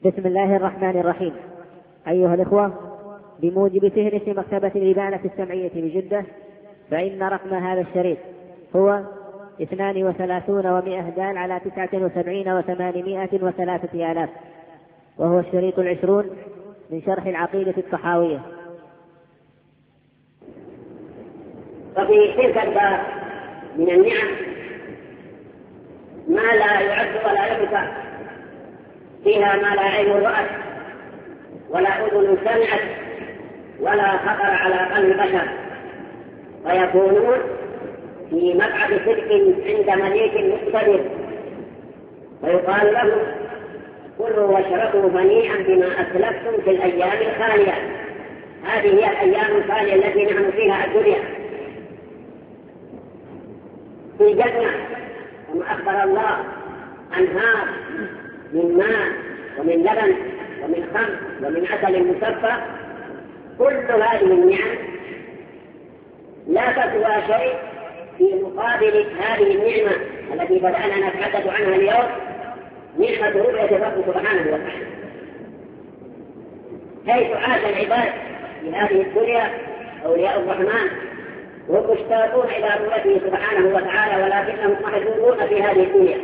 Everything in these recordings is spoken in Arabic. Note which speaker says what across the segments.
Speaker 1: بسم الله الرحمن الرحيم. أيها الإخوة، بموجب فهرس مكتبة الإبانة السمعية بجدة، فإن رقم هذا الشريط هو 32 و100 دال على 79 و803 آلاف، وهو الشريط 20 من شرح العقيدة الطحاوية.
Speaker 2: وفي تلك الدار من النعم ما لا يعد ولا يحصى، فيها ما لا عين رأت ولا أذن سمعت ولا خطر على قلب بشر، ويكونون في مقعد صدق عند مليك مقتدر، ويقال له كلوا واشربوا هنيئا بما أسلفتم في الأيام الخالية. هذه هي الأيام الخالية التي نحن فيها الدنيا في الجنة، كما أخبر الله أنهار من ماء ومن لبن ومن خمر ومن عسل مصفى. كل هذه النعم لا تسوى شيء في مقابل هذه النعمة التي بدأنا نتحدث عنها اليوم، نعمة رؤية الرب سبحانه وتعالى. حيث عاش العباد في هذه الدنيا أولياء الرحمن وهم مشتاقون إلى رؤيته سبحانه وتعالى، ولكنهم محجوبون في هذه الدنيا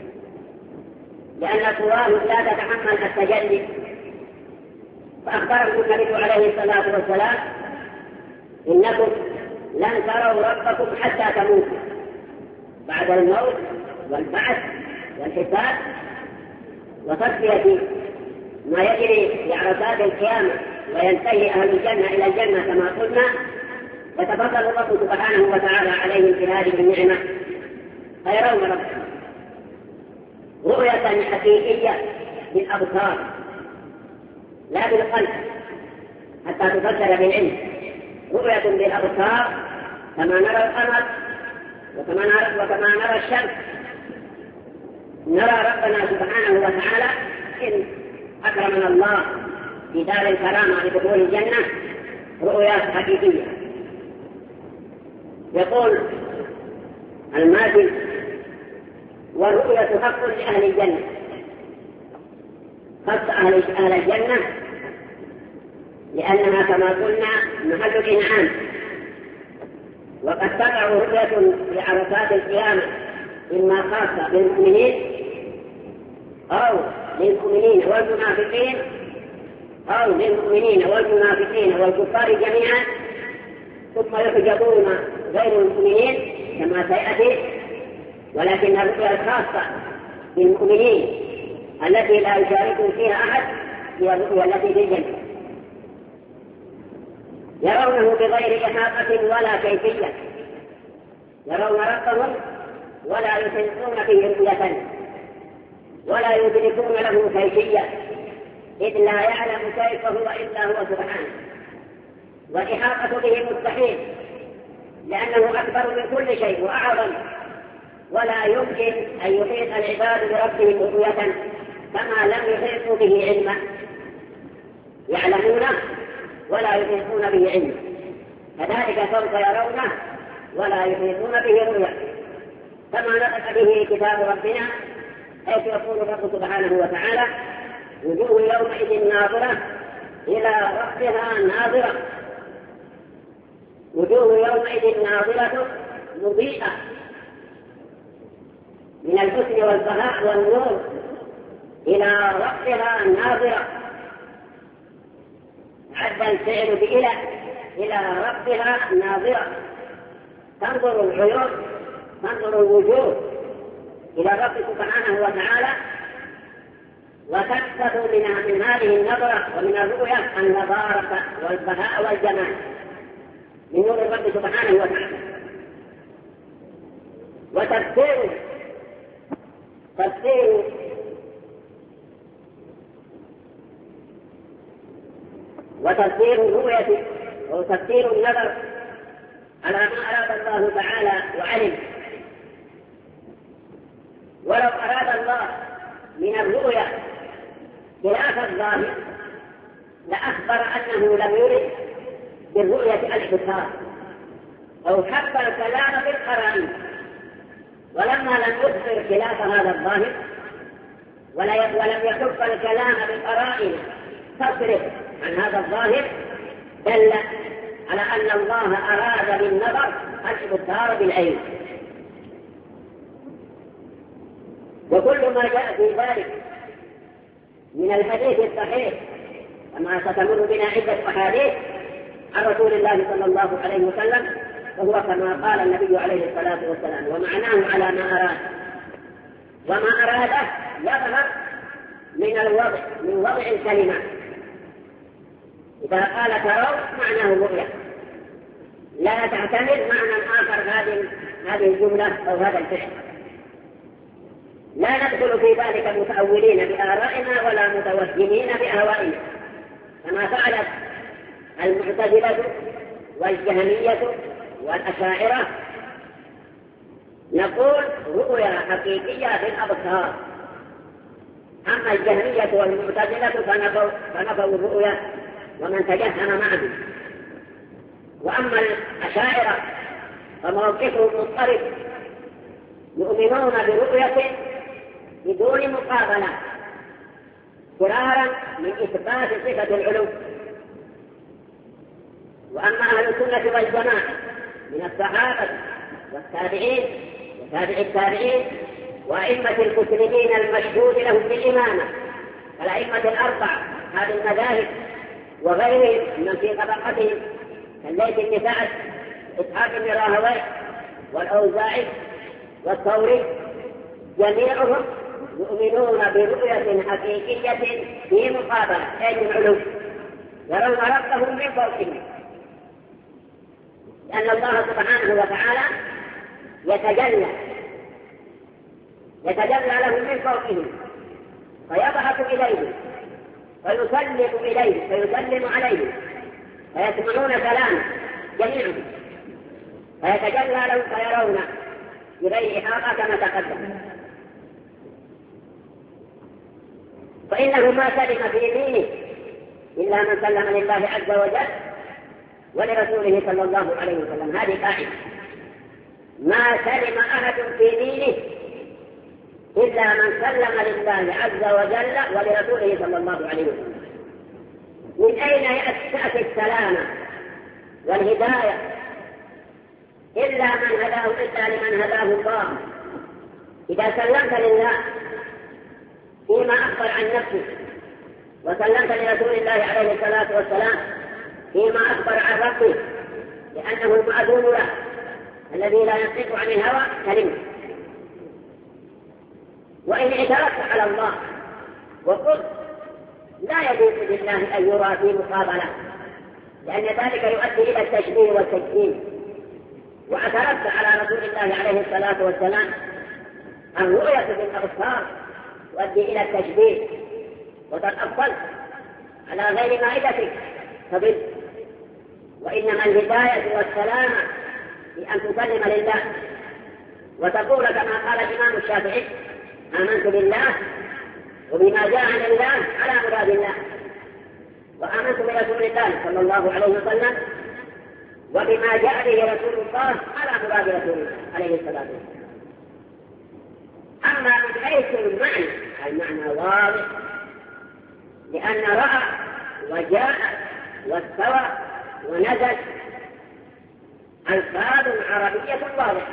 Speaker 2: لأن صورهم لا تتحمل التجلي. فأخبرهم النبي عليه الصلاة والسلام: إنكم لن تروا ربكم حتى تموتوا، بعد الموت والبعث والحساب وتصفية ما يجري في عرصات القيامة، وينتهي أهل الجنة إلى الجنة كما قلنا، يتفضل الله سبحانه وتعالى عليهم في هذه النعمة فيرون ربهم رؤية حقيقية بالأبصار لا بالقلب حتى تفسر بالعلم. رؤية بالأبصار كما نرى القمر وكما نرى الشمس، نرى ربنا سبحانه وتعالى إن أكرمنا الله في دار الكرامة لدخول الجنة رؤيات حقيقية. يقول المازن: والرؤية حق لأهل الجنة، خص أهل الجنة لأنها كما قلنا محل الإنعام، وقد تقع رؤية في عرصات القيامة إما خاصة بالمؤمنين أو للمؤمنين والمنافقين أو للمؤمنين والمنافقين والكفار جميعا، ثم يحجبون غير المؤمنين كما سيأتي. ولكن الرؤيا الخاصة بالمؤمنين التي لا يشارك فيها أحد هي الرؤيا التي في الجنة، يرونه بغير إحاطة ولا كيفية، يرون ربهم ولا يحيطون به رؤية ولا يدركون له كيفية، إذ لا يعلم كيف هو إلا هو سبحانه، والإحاطة به مستحيل لأنه أكبر من كل شيء وأعظم، ولا يمكن أن يحيط العباد بربهم رؤية كما لم يحيطوا به علما، يعلمونه ولا يحيطون به علما، كذلك سوف يرونه ولا يحيطون به رؤية، كما نطق به كتاب ربنا حيث يقول الرب سبحانه وتعالى: وجوه يومئذ ناظرة إلى ربها ناظرة، وجوه يومئذ ناظرة مضيئة من الحسن والبهاء والنور إلى ربها ناظرة. عد الفعل إلى ربها ناظرة، تنظر العيون تنظر الوجوه إلى الرب سبحانه وتعالى، وتكتب من هذه النظرة ومن الرؤية النظارة والبهاء والجمال من نور الرب سبحانه وتعالى. وتفسير الرؤية وتفسير النظر على ما أراد الله تعالى وعلم. ولو أراد الله من الرؤيا خلاف الظاهر لأخبر أنه لم يرد بالرؤية الحصار، أو حب الكلام بالقرائن، ولما لم يخبر خلاف هذا الظاهر ولم يكف الكلام بقرائن تصرف عن هذا الظاهر، دل على أن الله أراد بالنظر الإبصار بالعين. وكل ما جاء في ذلك من الحديث الصحيح كما ستمر بنا عدة أحاديث عن رسول الله صلى الله عليه وسلم، وهو كما قال النبي عليه الصلاة والسلام، ومعناه على ما أراد. وما أراده يظهر من وضع الكلمة. إذا قال تروا معناه الرؤية، لا تعتمد معنى آخر هذه الجملة أو هذا الفعل. لا ندخل في ذلك متأولين بآرائنا ولا متوهمين بأهوائنا كما فعلت المعتزلة والجهمية والأشاعرة. نقول رؤيا حقيقية في الأبصار، أما الجهمية والمعتزلة فنفوا الرؤيا ومن تجهم معهم. وأما الأشاعرة فموقفهم مضطرب، يؤمنون برؤية بدون مقابلة فرارا من إثبات صفة العلو. وأما أهل السنة والجماعة من الصحابة والتابعين وتابع التابعين وأئمة المسلمين المشهود لهم بالإمامة كالأئمة الأربعة هذه المذاهب وغيرهم من في طبقتهم كالليث بن سعد إسحاق بن راهويه والأوزاعي والثوري، جميعهم يؤمنون برؤية حقيقية في مقابلة أي العلو، يرون ربهم من فوقهم، لأن الله سبحانه وتعالى يتجلى لهم من فوقهم فيضحك إليهم فيسلم عليهم فيسمعون كلامه جميعهم، فيتجلى لهم فيرون بغير إحاطة كما تقدم. فإنه ما سلم في دينه إلا من سلم لله عز وجل ولرسوله صلى الله عليه وسلم. هذه قاعدة، ما سلم أحد في دينه إلا من سلم لله عز وجل ولرسوله صلى الله عليه وسلم. من أين تأتي السلامة والهداية إلا لمن هداه الله. إذا سلمت لله فيما أخبر عن نفسه وسلمت لرسول الله عليه الصلاة والسلام فيما أخبر عن ربه لأنه مأذون له الذي لا ينطق عن الهوى كلمة. وإن اعترفت على الله وقلت لا يجوز لله أن يرى في مقابلة لأن ذلك يؤدي إلى التشبيه والتجسيم، واعترفت على رسول الله عليه الصلاة والسلام الرؤية بالأبصار تؤدي إلى التشبيه وتتأصل على غير مائدتك فبل. وإنما الهداية والسلامة بأن تسلم لله وتقول كما قال الإمام الشافعي آمنت بالله وبما جاء عن الله على مراد الله، وآمنت برسول الله صلى الله عليه وسلم وبما جاء به رسول الله على مراد رسول الله عليه الصلاة والسلام. أما من حيث المعنى واضح، لأن رأى وجاء واستوى ونزل ألفاظ عربية واضحة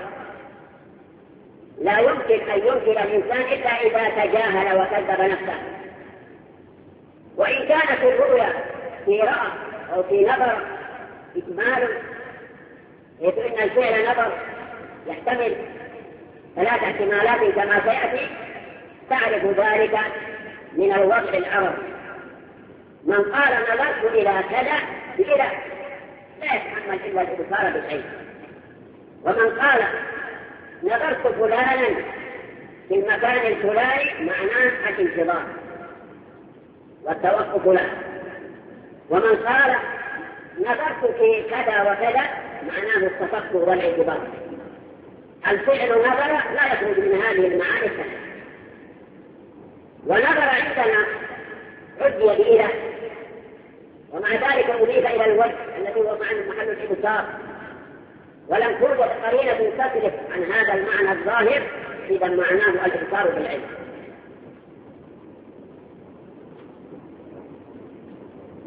Speaker 2: لا يمكن أن ينكر الإنسان إلا إذا تجاهل وكذب نفسه. وإن كانت الرؤيا في رأى أو في نظر إجمال، حيث إن الفعل نظر يحتمل 3 احتمالات كما سيأتي، تعرف ذلك من الوضع العربي. من قال نظرت إلى كذا بإله لا يتحمل إلا الإبصار بالعين، ومن قال نظرت فلانا في المكان الفلاني معناه الانتظار والتوقف له، ومن قال نظرت في كذا وكذا معناه التفكر والاعتبار. الفعل نظر لا يخرج من هذه المعاني الثلاث. ونظر عندنا عدي بإله، ومع ذلك أضيف إلى الوجه الذي هو محل الإبصار، ولم توجد قرينة تصرف عن هذا المعنى الظاهر، إذا معناه الإبصار بالعلم.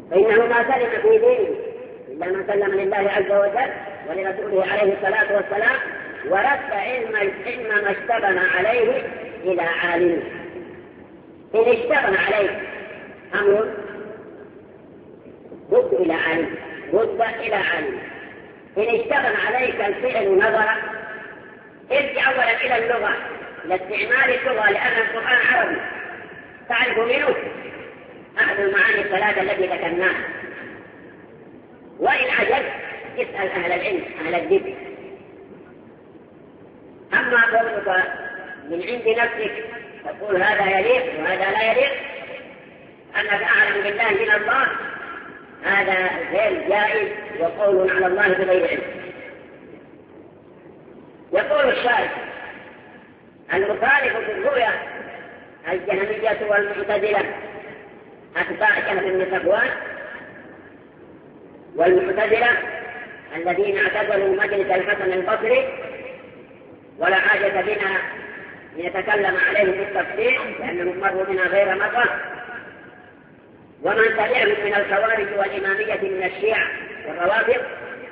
Speaker 2: فإنه ما سلم في دينه إلا من سلم لله عز وجل ولرسوله عليه الصلاة والسلام، ورد علم ما اشتبه عليه إلى عالم. إن اشتبه عليه أمر رد إلى عالم، رد إلى عالم. إن اشتبه عليك الفعل نظرا، ارجع أولا إلى اللغة، إلى استعمال اللغة، لأن القرآن عربي تعرف منه أحد المعاني الثلاثة التي ذكرناها. وإن عجبت اسأل أهل العلم أهل الذكر. أما قولك من عند نفسك تقول هذا يليق وهذا لا يليق، أنك أعلم بالله من الله، هذا غير جائز وقول على الله بغير علم. يقول الشارع المخالف في الرؤيا الجهمية والمعتزلة أتباع جهم بن صفوان، والمعتزلة الذين اعتزلوا مجلس الحسن البصري، ولا حاجة بنا لنتكلم عليهم بالتفصيل لأنهم مروا بنا غير مرة، ومن تبعهم من الخوارج والإمامية من الشيعة والروافض.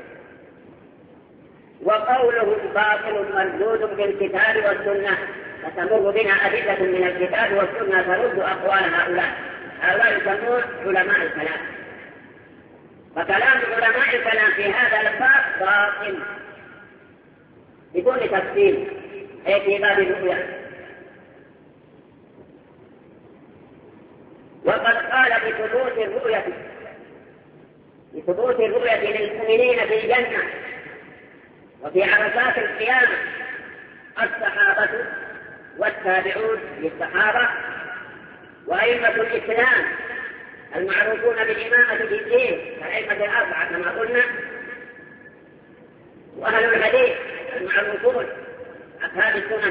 Speaker 2: وقولهم باطل مردود بالكتاب والسنة، فتمر بنا أدلة من الكتاب والسنة ترد أقوال هؤلاء يسمون علماء الكلام. فكلام علماء الكلام في هذا الباب باطل بدون تفصيل، أي في باب الرؤيا. وقد قال بثبوت الرؤية للمؤمنين في الجنة وفي عرصات القيامة الصحابة والتابعون للصحابة وأئمة الإسلام المعروفون بالإمامة في الدين كالأئمة الأربعة كما قلنا، وأهل الحديث المعروفون أصحاب السنن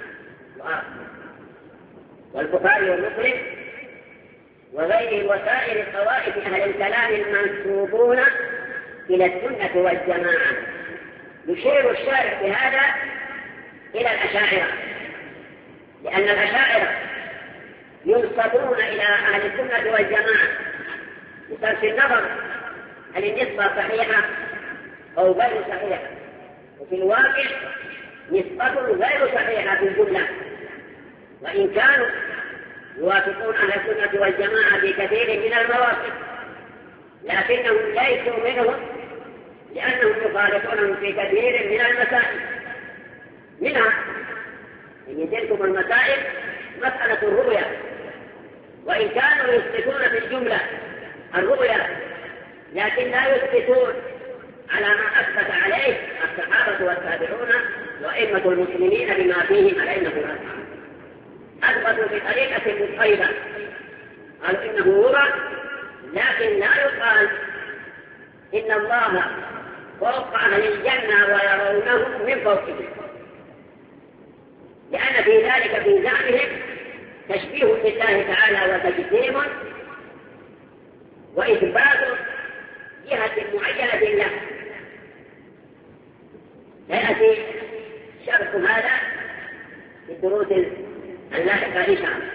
Speaker 2: والبخاري ومسلم وغيره وسائر الطوائف أهل الكلام المنسوبون إلى السنة والجماعة. يشير الشارع بهذا إلى الأشاعرة، لأن الأشاعرة ينسبون إلى أهل السنة والجماعة بصرف النظر هل النسبة صحيحة أو غير صحيحة، وفي الواقع نسبة غير صحيحة في الجملة، وإن كانوا يوافقون أهل السنة والجماعة في كثير من المواقف، لكنهم ليسوا منهم لأنهم يخالفونهم في كثير من المسائل. منها من تلكم المسائل مسألة الرؤيا، وإن كانوا يثبتون في الجملة الرؤيا لكن لا يثبتون على ما أثبت عليه الصحابة والتابعون وأئمة المسلمين بما فيهم الأئمة الأربعة. أثبتوا بطريقة مضطربة، قالوا إنه هو، لكن لا يقال إن الله فوق أهل الجنة ويرونه من فوقهم، لأن في ذلك في زعمهم تشبيه بالله تعالى وتجسيم وإثبات جهة معينة له. سيأتي شرح هذا في الدروس اللاحقة إن شاء الله.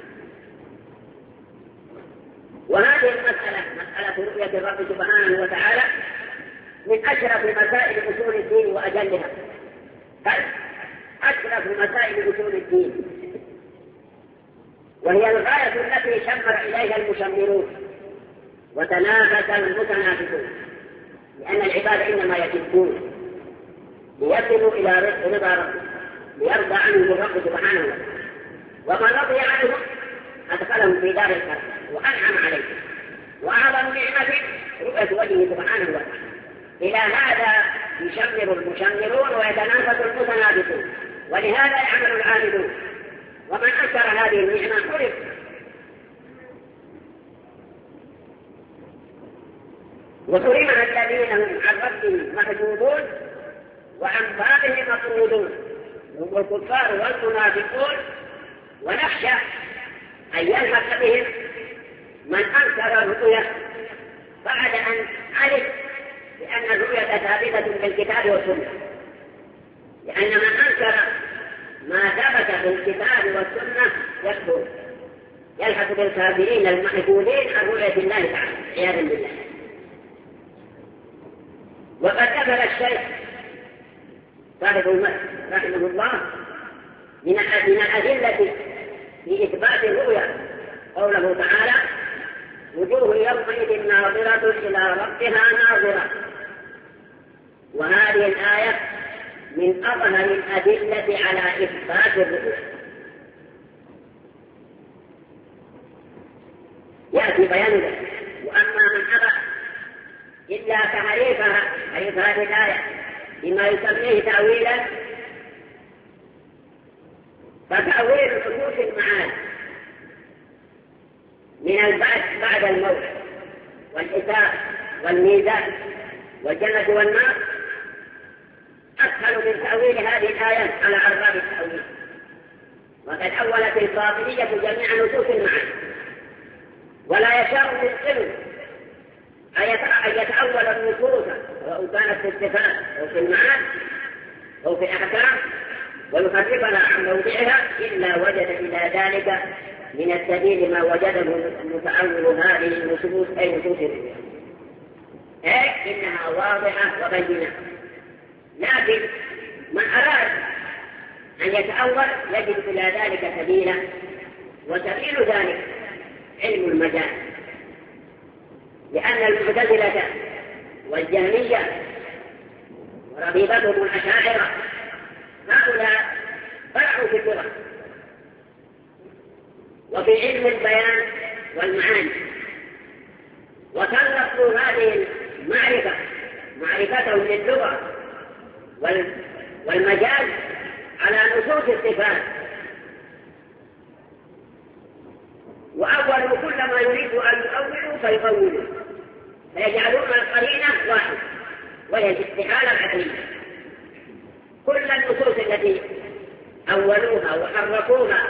Speaker 2: وهذه المسألة مسألة رؤية الرب سبحانه وتعالى من أشرف مسائل أصول الدين وأجلها، بل أشرف مسائل أصول الدين، وهي الغاية التي شمر إليها المشمرون وتنافس المتنافسون، لأن العباد إنما يكذبون ليصلوا إلى رضا ربهم، ليرضى عنهم الرب سبحانه وتعالى، ومن رضي عنهم أدخلهم في دار الكرم وأنعم عليهم. وأعظم نعمة رؤية وجهه سبحانه وتعالى. إلى هذا يشمر المشمرون ويتنافس المتنافسون، ولهذا يعمل العاملون. ومن أنكر هذه النعمة حرم. وحرمها الذين هم عن ربهم محجوبون وعن بابهم مطرودون، هم الكفار والمنافقون. ونخشى أن يلحق بهم من أنكر الرؤيا بعد أن علم بأن الرؤيا ثابتة بالكتاب والسنة، لأن من أنكر ما ثبت بالكتاب والسنة يكفر، يلحق بالكافرين المحجوبين عن رؤية الله تعالى عياذا بالله. وقد ذكر الشيخ صاحب المسجد رحمه الله من الأدلة في إثبات الرؤيا قوله تعالى: وجوه يومئذ ناظرة إلى ربها ناظرة. وهذه الآية من أظهر الأدلة على إثبات الرؤيا. يأتي بيان ذلك. وأما من أبى إلا تحريفها حريف هذه الآية بما يسميه تأويلا، فتأويل نصوص المعاني من البعث بعد الموت والحساب والميزان والجنة والنار أسهل من تأويل هذه الآية على أرباب التأويل. وقد أولت الباطنية جميع نصوص المعاني، ولا يشاء المسلم أن يتأول النصوص سواء كانت في الصفات أو في المعاني أو في الأحكام ويخرجها عن موضعها إلا وجد إلى ذلك من السبيل ما وجده المتأول هذه النصوص أي نصوص الرؤيا، أي إنها واضحة وبينة. لكن من أراد أن يتأول يجد إلى ذلك سبيلا، وسبيل ذلك علم المجال، لأن المعتزلة والجهمية وربيبتهم الأشاعرة هؤلاء فرعوا في اللغة وفي علم البيان والمعاني، وسلطوا هذه المعرفة معرفتهم للغة والمجال على نصوص الصفات، وأولوا كل ما يريد أن يؤولوا فيطولوا، فيجعلون القرينة واحدة وهي الاستحالة العقلية. كل النصوص التي أولوها وحرفوها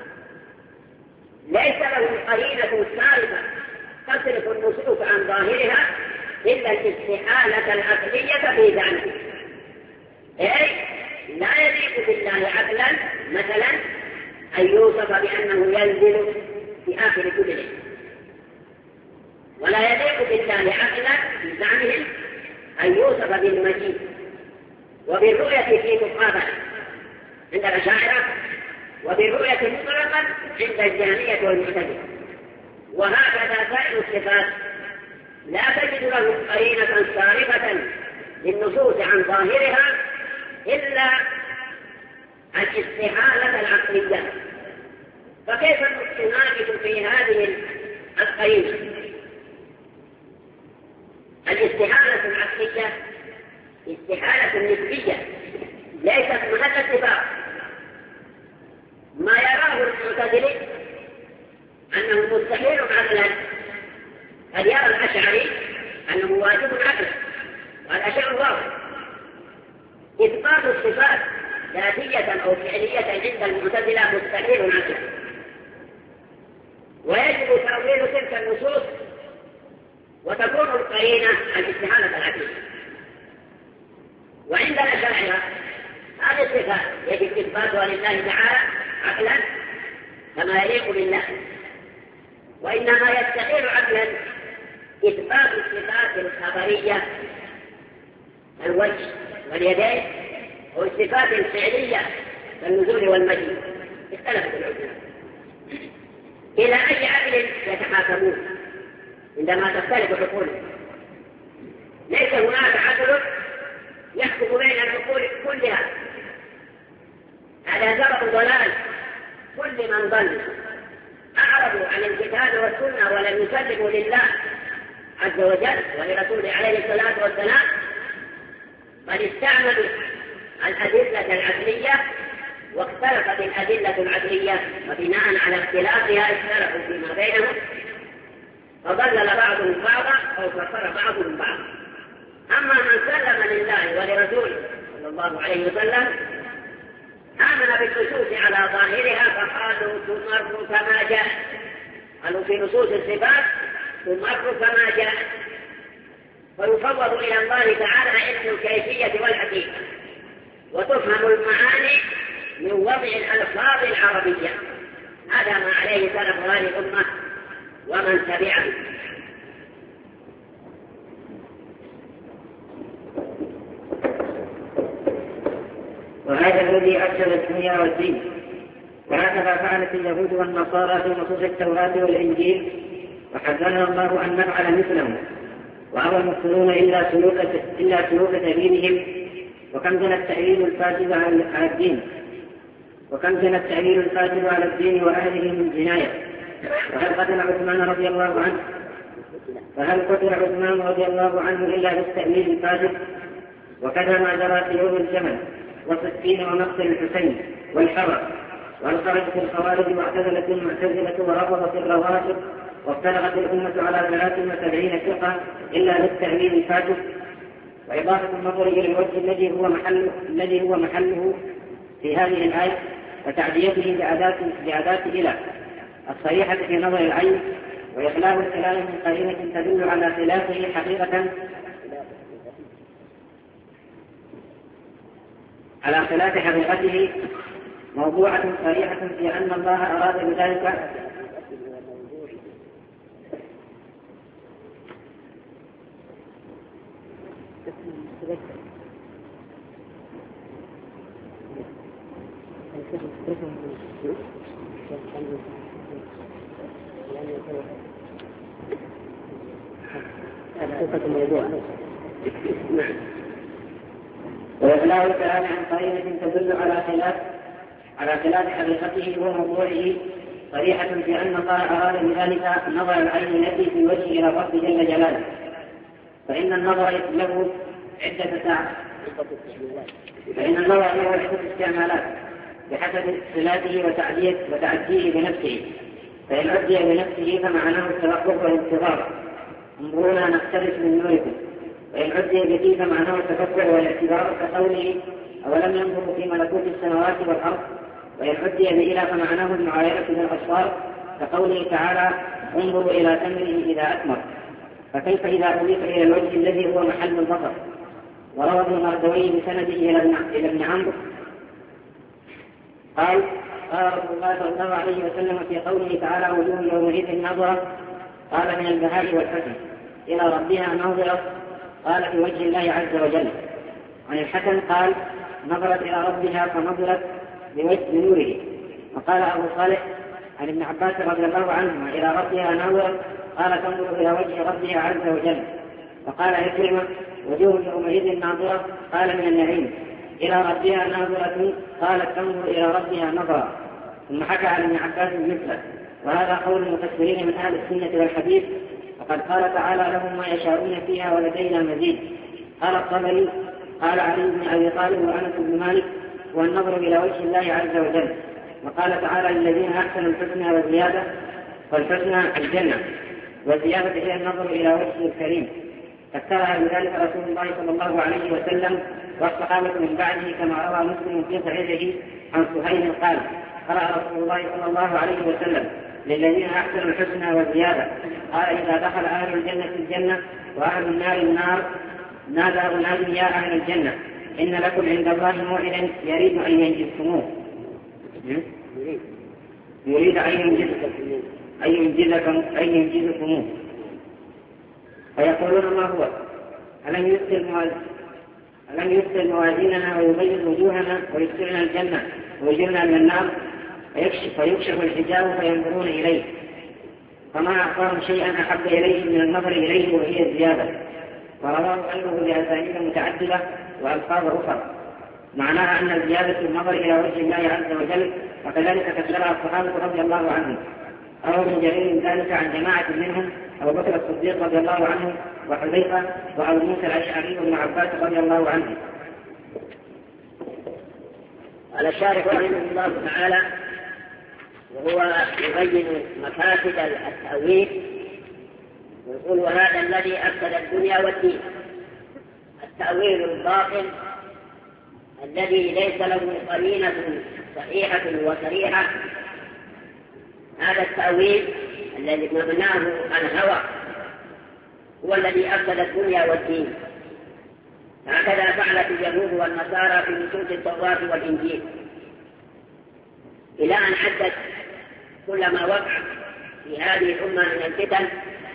Speaker 2: ليس لهم قرينة صارفة تصرف النصوص عن ظاهرها إلا الاستحالة العقلية في ذلك، أي لا يليق بالله عقلا مثلا أن يوصف بأنه ينزل في آخر كل ليل، ولا يليق بالله عقلا في زعمهم أن يوصف بالمجيء وبالرؤية في مقابلة عند الأشاعرة وبالرؤية مطلقا عند الجهمية والمعتزلة. وهكذا سائر الصفات لا تجد له قرينة صارفة للنصوص عن ظاهرها إلا الاستحالة العقلية. فكيف نناقش في هذه القرينة؟ الاستحالة العقلية استحالة نسبية ليست محل اتفاق. ما يراه المعتزلي أنه مستحيل عقلا قد يرى الأشعري أنه واجب عقلا، وهذا شيء واضح. إثبات الصفات ذاتية أو فعلية عند المعتزلة مستحيل عقلا، ويجب تأويل تلك النصوص وتكون القرينة الاستحالة العقلية. وعند الأشاعرة هذه الصفات يجب إثباتها لله تعالى عقلا كما يليق بالله، وإنما يستحيل عقلا إثبات الصفات الخبرية الوجه واليدين والصفات الفعلية كالنزول والمجيء. اختلفت العلماء إلى أي عقل يتحاكمون عندما تختلف عقولهم. ليس هناك عقل يحكم بين العقول كلها، هذا زرع ضلال كل من ضل أعرضوا عن الكتاب والسنة ولم يسلموا لله عز وجل ولرسوله عليه الصلاة والسلام، بل استعملوا الأدلة العقلية واختلفت الأدلة العقلية، وبناء على اختلافها اختلفوا فيما بينهم، فضلل بعضهم بعضا أو كفر بعضهم بعضا. أما من سلم لله ولرسوله صلى الله عليه وسلم آمن بالنصوص على ظاهرها فقالوا تمر كما جاء، قالوا في نصوص الصفات تمر كما جاء، فيفوض إلى الله تعالى علم الكيفية والحقيقة، وتفهم المعاني من وضع الألفاظ العربية. وهذا ما عليه سلف هذه الأمة ومن تبعه. وهذا الذي أفسد الدنيا والدين، وهكذا فعلت اليهود والنصارى في نصوص التوراة والإنجيل، وحذرنا الله أن نفعل مثلهم، وأبى المسلمون إلا سلوك سبيلهم. وكم كان التأويل الفاسد على الدين وأهله من جناية. وهل قتل عثمان رضي الله عنه إلا بالتأويل الفاسد؟ وكذا ما جرى في يوم الجمل وصفين ومقتل الحسين والحرب. وهل خرجت الخوارج واعتزلت المعتزلة ورفضت الروافض وافترقت الأمة على 73 فرقة إلا بالتأويل الفاسد؟ وإضافة النظر إلى الوجه الذي هو محله في هذه الآية وتعديته بأداة إلى الصريحة في نظر العين، وإخلاء الكلام من قرينة تدل على خلافه حقيقة على خلاف حقيقته موضوعة صريحة في أن الله أراد بذلك وإخلاء الكلام عن قرينة تدل على خلاف حقيقته وموضوعه صريحة في أن الله أراد بذلك نظر العين التي في وجه إلى الرب جل جلاله، فإن النظر له عدة استعمالات بحسب صلاته وتعديه بنفسه. فإن عدي بنفسه فمعناه التوقف والانتظار، انظرونا نقتبس من نوركم. وإن عدي به فمعناه التفكر والاعتبار كقوله أولم ينظروا في ملكوت السماوات والأرض. وإن عدي بإلى فمعناه المعاينة بالأبصار كقوله تعالى انظروا إلى ثمره إذا أثمر. فكيف إذا أضيف إلى الوجه الذي هو محل البصر؟ وروى ابن مردوي بسنده إلى ابن عمرو قال رسول الله صلى الله عليه وسلم في قوله تعالى وجوه يومئذ ناظرة، قال من البهاء والحسن إلى ربها ناظرة، قال في وجه الله عز وجل. عن الحسن قال نظرت إلى ربها فنظرت بنوره. وقال أبو صالح عن ابن عباس رضي الله عنهما إلى ربها ناظرة، قال تنظر إلى وجه ربها عز وجل. وقال عكرمة وجوه يومئذ ناظرة، قال من النعيم. إلى ربها ناظرة، قالت تنظر إلى ربها نظرة. ثم حكى عن ابن عباس مثله. وهذا قول المفسرين من أهل السنة والحديث، وقد قال تعالى لهم ما يشاءون فيها ولدينا مزيد. قال الطبري قال علي بن أبي طالب وأنس بن مالك والنظر إلى وجه الله عز وجل. وقال تعالى للذين أحسنوا الحسنى وزيادة، والحسنى الجنة، والزيادة إلى النظر إلى وجهه الكريم. فسرها بذلك رسول الله صلى الله عليه وسلم والصحابة من بعده، كما روى مسلم في صحيحه عن سهيل قال قرأ رسول الله صلى الله عليه وسلم للذين أحسنوا الحسنى والزيادة. قال إذا دخل أهل الجنة الجنة وأهل النار النار نادى أنادي يا أهل الجنة إن لكم عند الله موعدا يريد أن ينجزكموه، يريد أن ينجزكموه. فيقولون ما هو؟ ألم يسر موازيننا ويبيض وجوهنا ويدخلنا الجنة ويجرنا من النار؟ فيكشف الحجاب فينظرون إليه، فما أعطاهم شيئا أحب إليه من النظر إليه وهي الزيادة. ورواه أنه بأسانيد متعددة وألفاظ أخرى معناها أن الزيادة في النظر إلى وجه الله عز وجل، وكذلك فسرها الصحابة رضي الله عنهم. روى ابن جرير ذلك عن جماعة منهم أبو بكر الصديق رضي الله عنه وحذيفة وأبو موسى الأشعري وابن عباس رضي الله عنه.
Speaker 3: قال الشارح رحمه الله تعالى وهو يبين مفاسد التأويل، ويقول وهذا الذي أفسد الدنيا والدين التأويل الباطل الذي ليس له قرينة صحيحة وصريحة. هذا التأويل الذي مبناه الهوى هو الذي أفسد الدنيا والدين. هكذا فعلت اليهود والنصارى في نصوص التوراة والإنجيل، إلى أن عدت كلما وقع في هذه الأمة من الفتن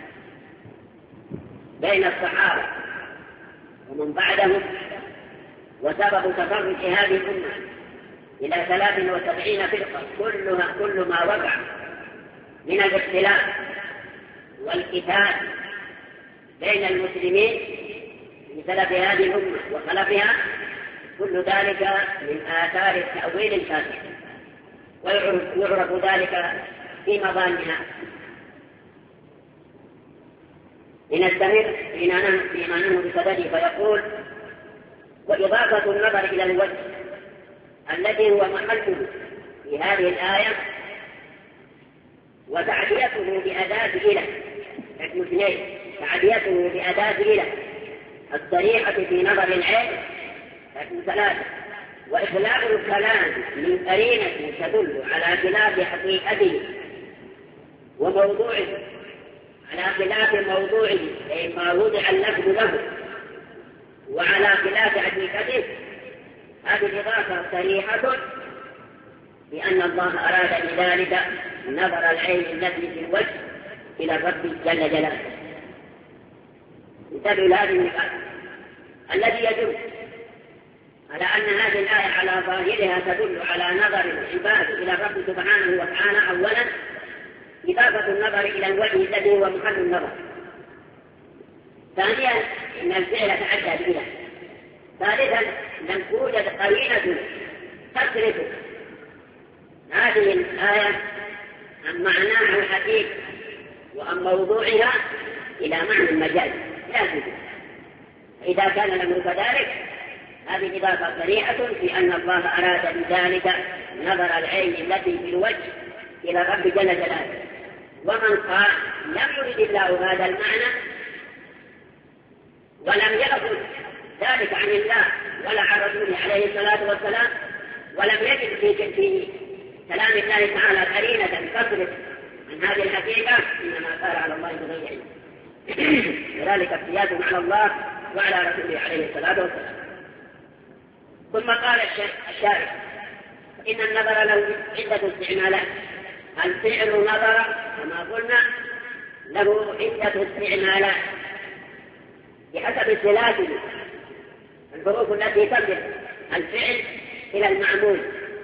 Speaker 3: بين الصحابة ومن بعدهم، وسبب تفرق هذه الأمة إلى 73 فرقة كل ما وقع من الاختلاف والقتال بين المسلمين بسبب هذه الأمة وخلفها، كل ذلك من آثار التأويل الفاسد، ويعرف ذلك في مظانها. لنستمر فيما نحن بصدده، فيقول: وإضافة النظر إلى الوجه الذي هو محله في هذه الآية وتعديته بأداة إلى حكم اثنين، تعديته بأداة إلى الصريحة في نظر العين حكم ثلاثة، وإخلاء الكلام من قرينة تدل على خلاف حقيقته وموضوعه، على خلاف موضوعه أي ما وضع اللفظ له، وعلى خلاف حقيقته. هذه الإضافة صريحة بأن الله أراد بذلك نظر العين التي في الوجه إلى الرب جل جلاله. انتبهوا لهذه النقاط الذي يدل على أن هذه الآية على ظاهرها تدل على نظر العباد إلى الرب سبحانه وتعالى. أولا إضافة النظر إلى الوجه الذي هو محل النظر. ثانيا إن الفعل تعدى بإله. ثالثا لم توجد قرينة تصرف هذه الآية عن معناها الحقيقي وعن موضوعها إلى معنى المجاز، لا توجد. إذا كان الأمر كذلك هذه إضافة صريحة في أن الله أراد بذلك نظر العين التي في الوجه إلى الرب جل جلاله. ومن قال لم يرد الله هذا المعنى ولم يأخذ ذلك عن الله ولا عن رسوله عليه الصلاة والسلام، ولم يجد في كلام الله تعالى قرينة تصرف عن هذه الحقيقة، إنما قال على الله بغير علم. وذلك اقتياس على الله وعلى رسوله عليه الصلاة والسلام. ثم قال الشارع: إن النظر له عدة استعمالات. الفعل نظر كما قلنا له عدة استعمالات بحسب اختلافه الحروف التي تبدأ الفعل إلى المعمول.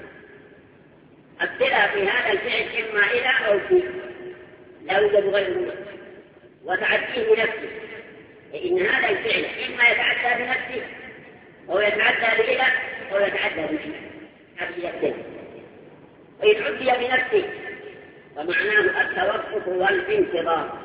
Speaker 3: الصلة في هذا الفعل إما إلى أو في، لا يوجد غيره، وتعديه بنفسه، إن هذا الفعل إما يتعدى بنفسه أو يتعدى بإلى أو يتعدى بشيء عبديته. وإن عدي بنفسه فمعناه التوقف والانتظار.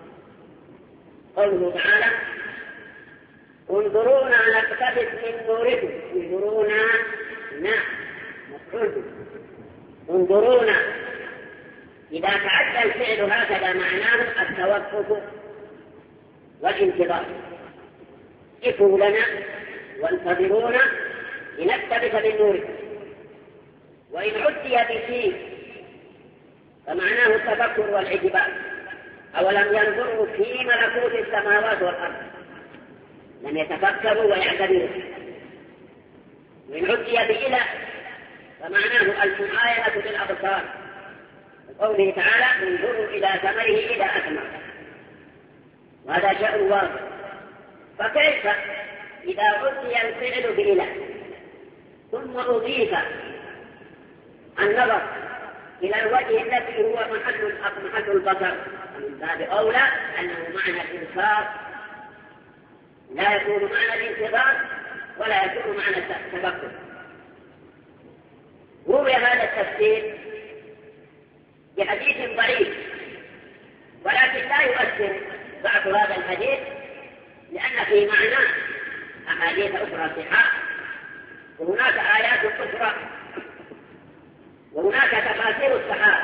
Speaker 3: قوله تعالى: انظرونا نقتبس من نوركم. انظرونا مفعول. انظرونا إذا تعدى الفعل هكذا معناه التوقف والانتظار. قفوا لنا وانتظرونا لنقتبس من نوركم. وإن عدي بشيء فمعناه التفكر والاعتبار. أولم ينظروا في ملكوت السماوات والأرض، لم يتفكروا ويعتبروا. وإن عدي بإلى فمعناه المعاينة بالأبصار، وقوله تعالى: انظروا إلى ثمره إذا أثمر. وهذا شيء واضح. فكيف إذا عدي الفعل بإلى ثم أضيف النظر إلى الوجه الذي هو محل البصر، من باب أولى أنه معنى الإنكار لا يكون معنى الانتظار ولا يكون معنى التفكر. روي هذا التفسير بحديث ضعيف، ولكن لا يؤثر ضعف هذا الحديث، لأن في معناه أحاديث أخرى صحاح، وهناك آيات أخرى، وهناك تفاسير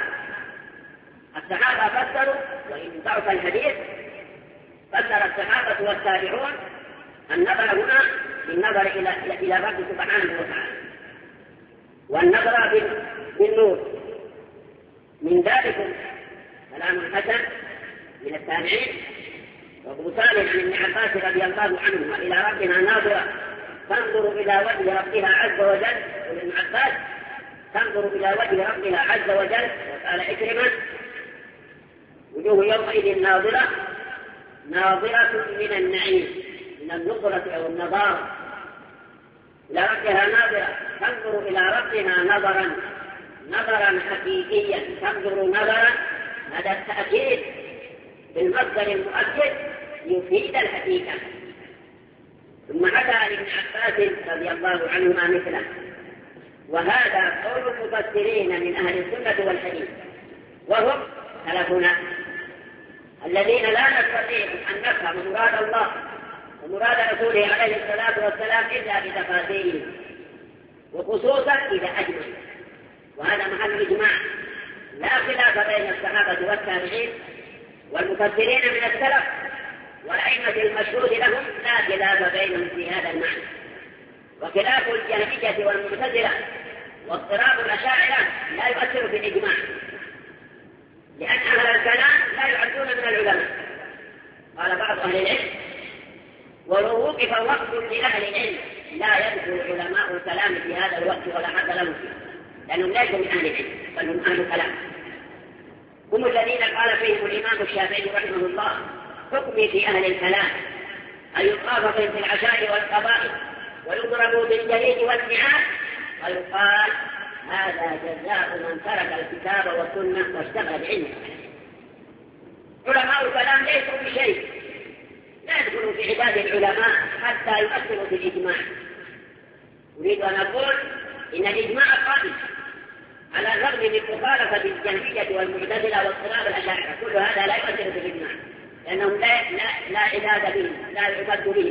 Speaker 3: الصحابة فسروا. وإن ضعف الحديث فسر الصحابة والتابعون النظر هنا بالنظر إلى الرب سبحانه وتعالى، والنظر بالنور. من ذلك كلام الحسن من التابعين، وابو سالم عن ابن عباس رضي الله عنهما: إلى ربنا ناظرة تنظر إلى وجه ربها عز وجل. وابن عباس
Speaker 2: تنظر إلى وجه ربها عز وجل. وقال إكرمة: وجوه يومئذ ناظرة ناظرة من النعيم، من النظرة أو النظارة إلى ربها ناظرة، تنظر إلى ربها نظرا حقيقيا، تنظر نظرا. هذا التأكيد بالمصدر المؤكد يفيد الحقيقة. ثم أتى عن ابن عباس رضي الله عنهما مثله، وهذا قول المفسرين من أهل السنة والحديث، وهم سلفنا الذين لا نستطيع أن نفهم مراد الله ومراد رسوله عليه الصلاة والسلام إلا بتفاسيره، وخصوصا إذا أجمل. وهذا محل إجماع، لا خلاف بين الصحابة والتابعين والمفسرين من السلف والأئمة المشهود لهم، لا خلاف بينهم في هذا المعنى. وخلاف الجهمية والمعتزلة واضطراب الأشاعرة لا يؤثر في الإجماع، لأن أهل الكلام لا يعدون من العلماء. قال بعض أهل العلم: ولو وقف وقت لأهل العلم لا يدخل علماء الكلام في هذا الوقت ولا حتى لهم فيه، لأنهم ليسوا من أهل العلم بل هم أهل الكلام. هم الذين قال فيهم الإمام الشافعي رحمه الله: حكمي في أهل الكلام أن يطاف بهم في العشائر والقبائل ويضربوا بالجليد والنعال ويقال: هذا جزاء من ترك الكتاب والسنة واشتغل بعلمه. علماء الكلام ليسوا بشيء، لا يدخلوا في عداد العلماء حتى يؤثروا في الإجماع. أريد أن أقول إن الإجماع قائم على الرغم من مخالفة الجهمية والمعتزلة واضطراب الأشاعرة، كل هذا لا يؤثر في الإجماع، لأنهم لا عداد بهم، لا يعتد بهم.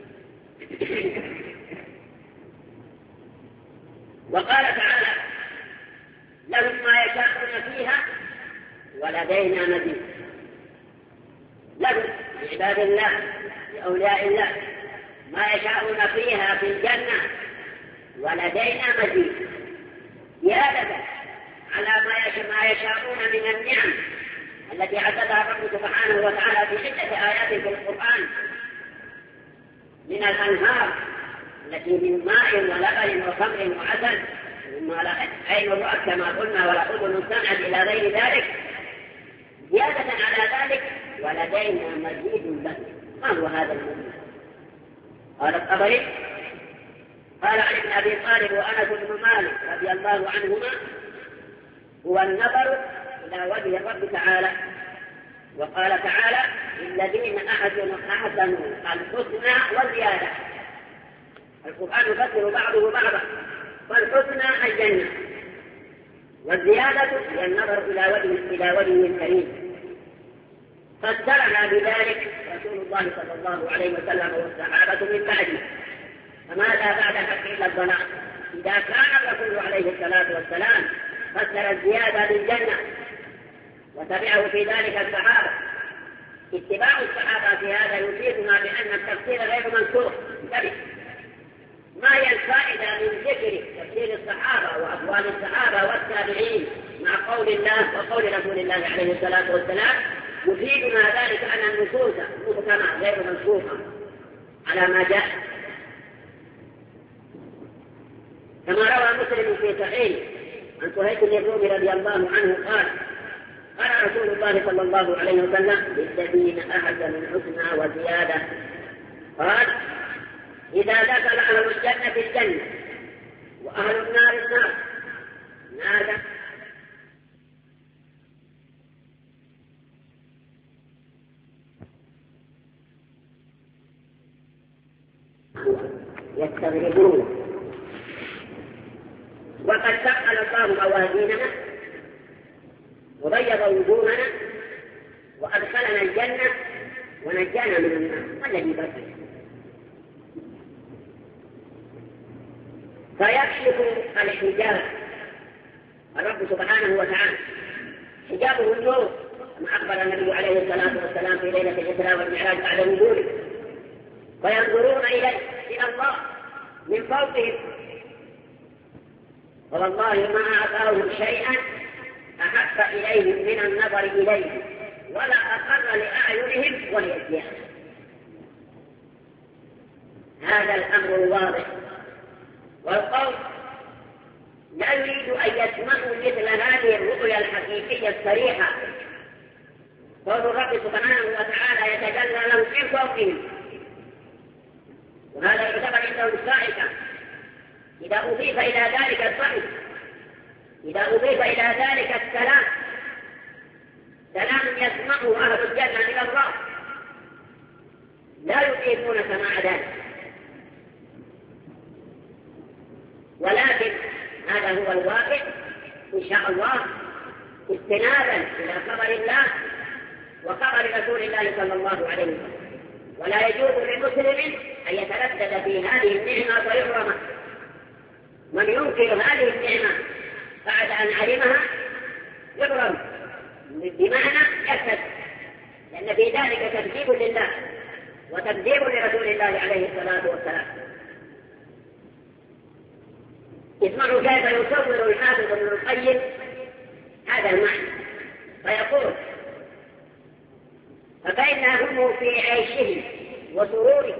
Speaker 2: وقال تعالى: لهم ما يشاءون فيها ولدينا مزيد. لهم لعباد الله لأولياء الله ما يشاءون فيها في الجنة ولدينا مزيد، زيادة على ما يشاءون من النعم التي عددها الرب سبحانه وتعالى في عدة آيات في القرآن، من الأنهار التي من ماء ولبن وخمر وعسل، مما لا عين رأت كما قلنا ولا أذن سمعت إلى غير ذلك، زيادة على ذلك ولدينا مزيد له. ما هو هذا المزيد؟ قال الطبري: قال عن ابن أبي طالب وأنس بن مالك رضي الله عنهما: هو النظر إلى وجه الرب تعالى. وقال تعالى: للذين أحسنوا الحسنى وزيادة. القرآن يفسر بعضه بعضا، فالحسنى الجنة، والزيادة هي النظر إلى وجهه الكريم. فسرنا بذلك رسول الله صلى الله عليه وسلم والصحابة من بعده. فماذا بعد الحق إلا الضلال؟ إذا كان الرسول عليه الصلاة والسلام فسر الزيادة بالجنة وتبعه في ذلك الصحابة، اتباع الصحابة في هذا يفيدنا بأن التفسير غير منسوخ. ما هي الفائدة من ذكر تفسير الصحابة وأقوال الصحابة والتابعين مع قول الله وقول رسول الله عليه الصلاة والسلام؟ يفيدنا ذلك أن النصوص محكمة غير منسوخة على ما جاء، كما روى مسلم في صحيح عن صهيب بن الرومي رضي الله عنه قال: قال رسول الله صلى الله عليه وسلم: للذين أحسنوا الحسنى وزيادة. قال: إذا دخل أهل الجنة في الجنة وأهل النار النار نادى يستغربون. وقد سقل الله موازيننا وبيض وجوهنا وأدخلنا الجنة ونجانا من النار. الذي بقي فيكشف الحجاب الرب سبحانه وتعالى، حجابه النور، كما أخبر النبي عليه الصلاة والسلام في ليلة الإسراء والمعراج بعد وجوده، وينظرون إلى الله من فوقهم، والله ما أعطاهم شيئا أحب إليهم من النظر إليه ولا أقر لأعينهم وليجزيهم. هذا الأمر الواضح. والقول
Speaker 3: لا يريد أن يسمعوا مثل هذه الرؤيا الحقيقية الصريحة. قول الرب سبحانه وتعالى يتجلى لهم من فوقهم، وهذا يعتبر عندهم الصاعقة. إذا أضيف إلى ذلك الصعد، إذا أضيف إلى ذلك السلام، سلام يسمعه أهل الجنة من الله، لا يطيقون سماع ذلك. ولكن هذا هو الواقع إن شاء الله، استنادا إلى خبر الله وخبر رسول الله صلى الله عليه وسلم. ولا يجوز لمسلم أن يتردد في هذه النعمة ويحرمها. من ينكر هذه النعمة بعد أن علمها يحرم، بمعنى يكذب، لأن في ذلك تكذيب لله وتكذيب لرسول الله عليه الصلاة والسلام. اسمعوا كيف يصور الحافظ ابن القيم هذا المعنى، فيقول: فبينهم في عيشهم وسرورهم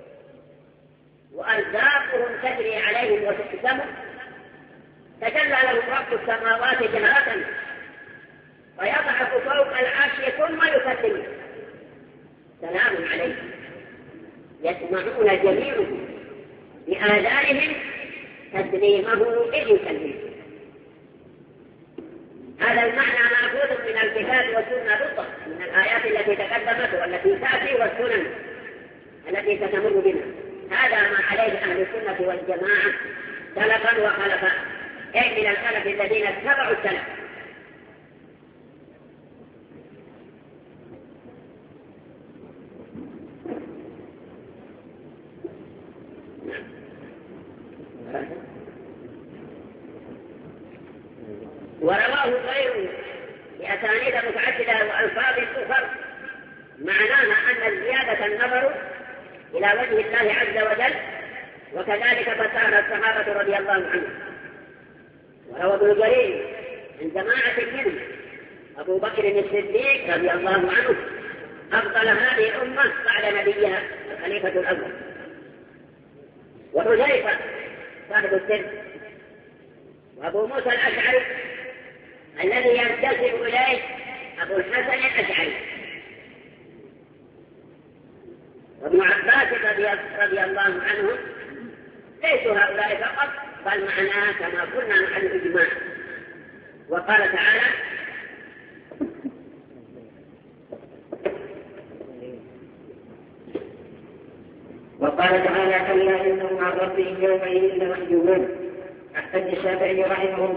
Speaker 3: وأرزاقهم تجري عليهم وتقسمهم، تجلى لهم رب السماوات جهرة ويضعف فوق العرش ثم يسلم: سلام عليكم. يسمعون جميعهم بآذانهم تسليمه إذ يسلم. هذا المعنى مأخوذ من الكتاب والسنة بالضبط، من الآيات التي تقدمت والتي تأتي والسنن التي ستمر بنا. هذا ما عليه أهل السنة والجماعة سلفا وخلفا، أي من الخلف الذين اتبعوا السلف. ورواه غيره بأسانيد متعددة وألفاظ أخرى، معناها أن الزيادة النظر إلى وجه الله عز وجل، وكذلك فسرها الصحابة رضي الله عنهم. وروى ابن جرير عن جماعة منهم أبو بكر الصديق رضي الله عنه أفضل هذه الأمة بعد نبيها الخليفة الأول، وحذيفة صاحب السر، وأبو موسى الأشعري الذي ينتسب إليه أبو الحسن الأشعري، وابن عباس رضي الله عنه. ليسوا هؤلاء فقط، بل معناه كما قلنا عن الإجماع. وقال تعالى: كلا إنهم عن ربهم يومئذ لمحجوبون. احتج الشافعي رحمه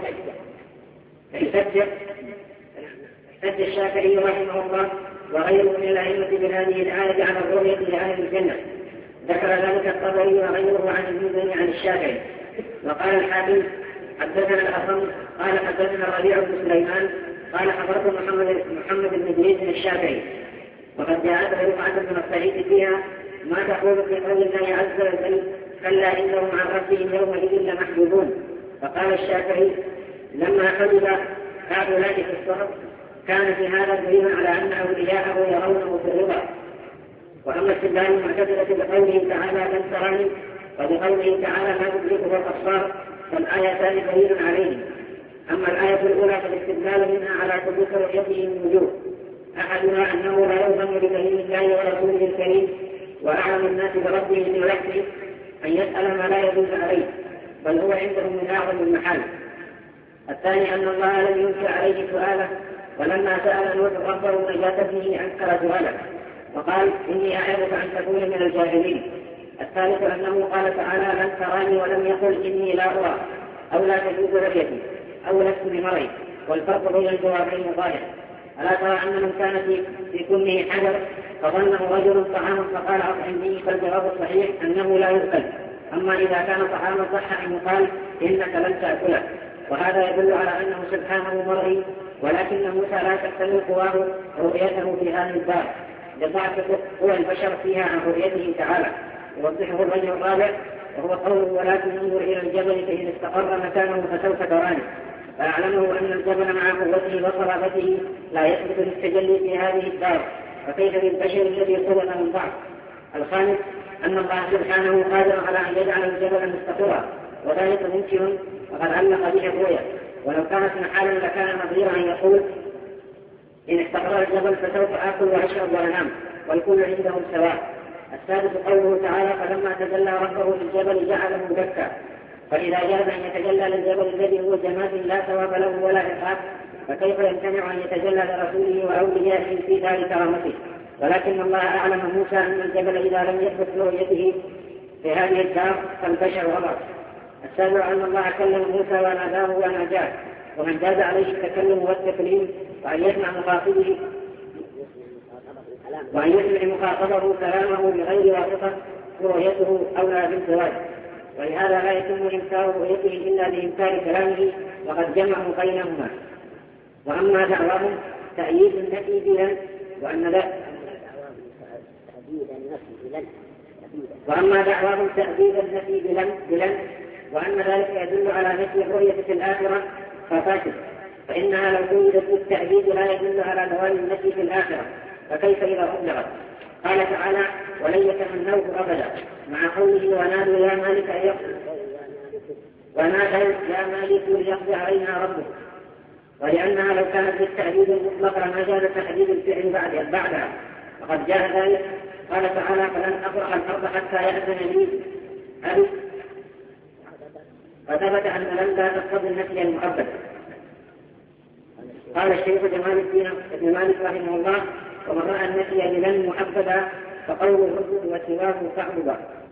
Speaker 3: الله وغيره من الأئمة بهذه الآية على الرؤية لأهل الجنة. ذكر ذلك الطبري وغيره عن المزني عن الشافعي. وقال الحاكم: حدثنا الأصم قال حدثنا الربيع بن سليمان قال حضرت محمد بن إدريس الشافعي. وقد جاءت رفعة بن الصعيد فيها: ما تقول في قول الله عز وجل: كلا إنهم عن ربهم يومئذ لمحجوبون. فقال الشافعي: لما حجب هؤلاء في الصرف كان في هذا دليل على أن أولياءه يرونه في الرضا. وأما استدلال المعتزلة بقوله تعالى: لن تراني، وبقوله تعالى: ما تدركه الأبصار، فالآيتان دليل عليه. أما الآية الأولى فالاستدلال منها على ثبوت رؤيته من وجوه: أحدها أنه لا يؤمن بدليل الله ورسوله الكريم وأعلم الناس بربه من وحده أن يسأل ما لا يجوز عليه، بل هو عندهم من أعظم المحال. الثاني أن الله لم ينكر عليه سؤاله، ولما سأل نوح ربه نجاة ابنه أنكر سؤاله وقال: إني أعظك أن تكون من الجاهلين. الثالث أنه قال تعالى: لن تراني، ولم يقل إني لا أرى أو لا تجوز رؤيتي أو لست بمرض، والفرق بين الجوابين ظاهر. ألا ترى أن من كان في كمه حجر فظنه رجل طعاما فقال: أطعمني، فالجواب الصحيح أنه لا يؤكل. أما إذا كان طعاما صح أن يقال: إنك لن تأكله. وهذا يدل على أنه سبحانه مرئي، ولكن موسى لا تحتمل قواه رؤيته في هذه الدار لضعف قوى البشر فيها عن رؤيته تعالى. يوضحه الرجل الرابع وهو قوله: ولكن انظر إلى الجبل فإن استقر مكانه فسوف تراني. فأعلمه أن الجبل مع قوته وصلابته لا يثبت للتجلي في هذه الدار، فكيف بالبشر الذي خلق من ضعف. الخامس أن الله سبحانه قادر على أن يجعل الجبل مستقرا، وذلك ممكن،
Speaker 2: فقد علق به الرؤيا، ولو كانت محالا لكان نظيرا أن يقول إن استقر الجبل فسوف آكل وأشرب وأنام والكل عنده سواء. السادس قوله تعالى فلما تجلى ربه للجبل جعله دكا، فإذا جاز أن يتجلى للجبل الذي هو جماد لا ثواب له ولا عقاب، فكيف يمتنع أن يتجلى لرسوله وأوليائه في دار كرامته؟ ولكن الله أعلم موسى أن الجبل إذا لم يثبت رؤيته في هذه الدار فالبشر أضعف. السابع أن الله كلم موسى وناداه ونجاه، ومن جاز عليه التكلم والتكليم وأن يسمع مخاطبه كلامه بغير واسطة رؤيته أولى بالزواج، ولهذا لا يتم إنكار رؤيته إلا بإنكار كلامه، وقد جمعوا بينهما. وأما دعواهم تأييد النفي بلن وأن ذلك يدل على نفي الرؤية في الآخرة ففاسد، فإنها لو وجدت التأييد لا يدل على دوام النفي في الآخرة، فكيف إذا أبلغت؟ قال تعالى ولن يتمنوه أبدا، مع قوله ونادوا يا مالك ليقضي علينا ربك، ولأنها لو كانت بالتأييد المطلق لما جاز تحديد الفعل بعدها، وقد جاء ذلك. قال تعالى فلن أبرح الأرض حتى يأذن لي أبي، فثبت أن لن لا تقتضي النفي المؤبد. قال الشيخ جمال الدين ابن مالك رحمه الله ومن رأى النفي لن مؤبدا فقوله الرد وسواه تعبدا.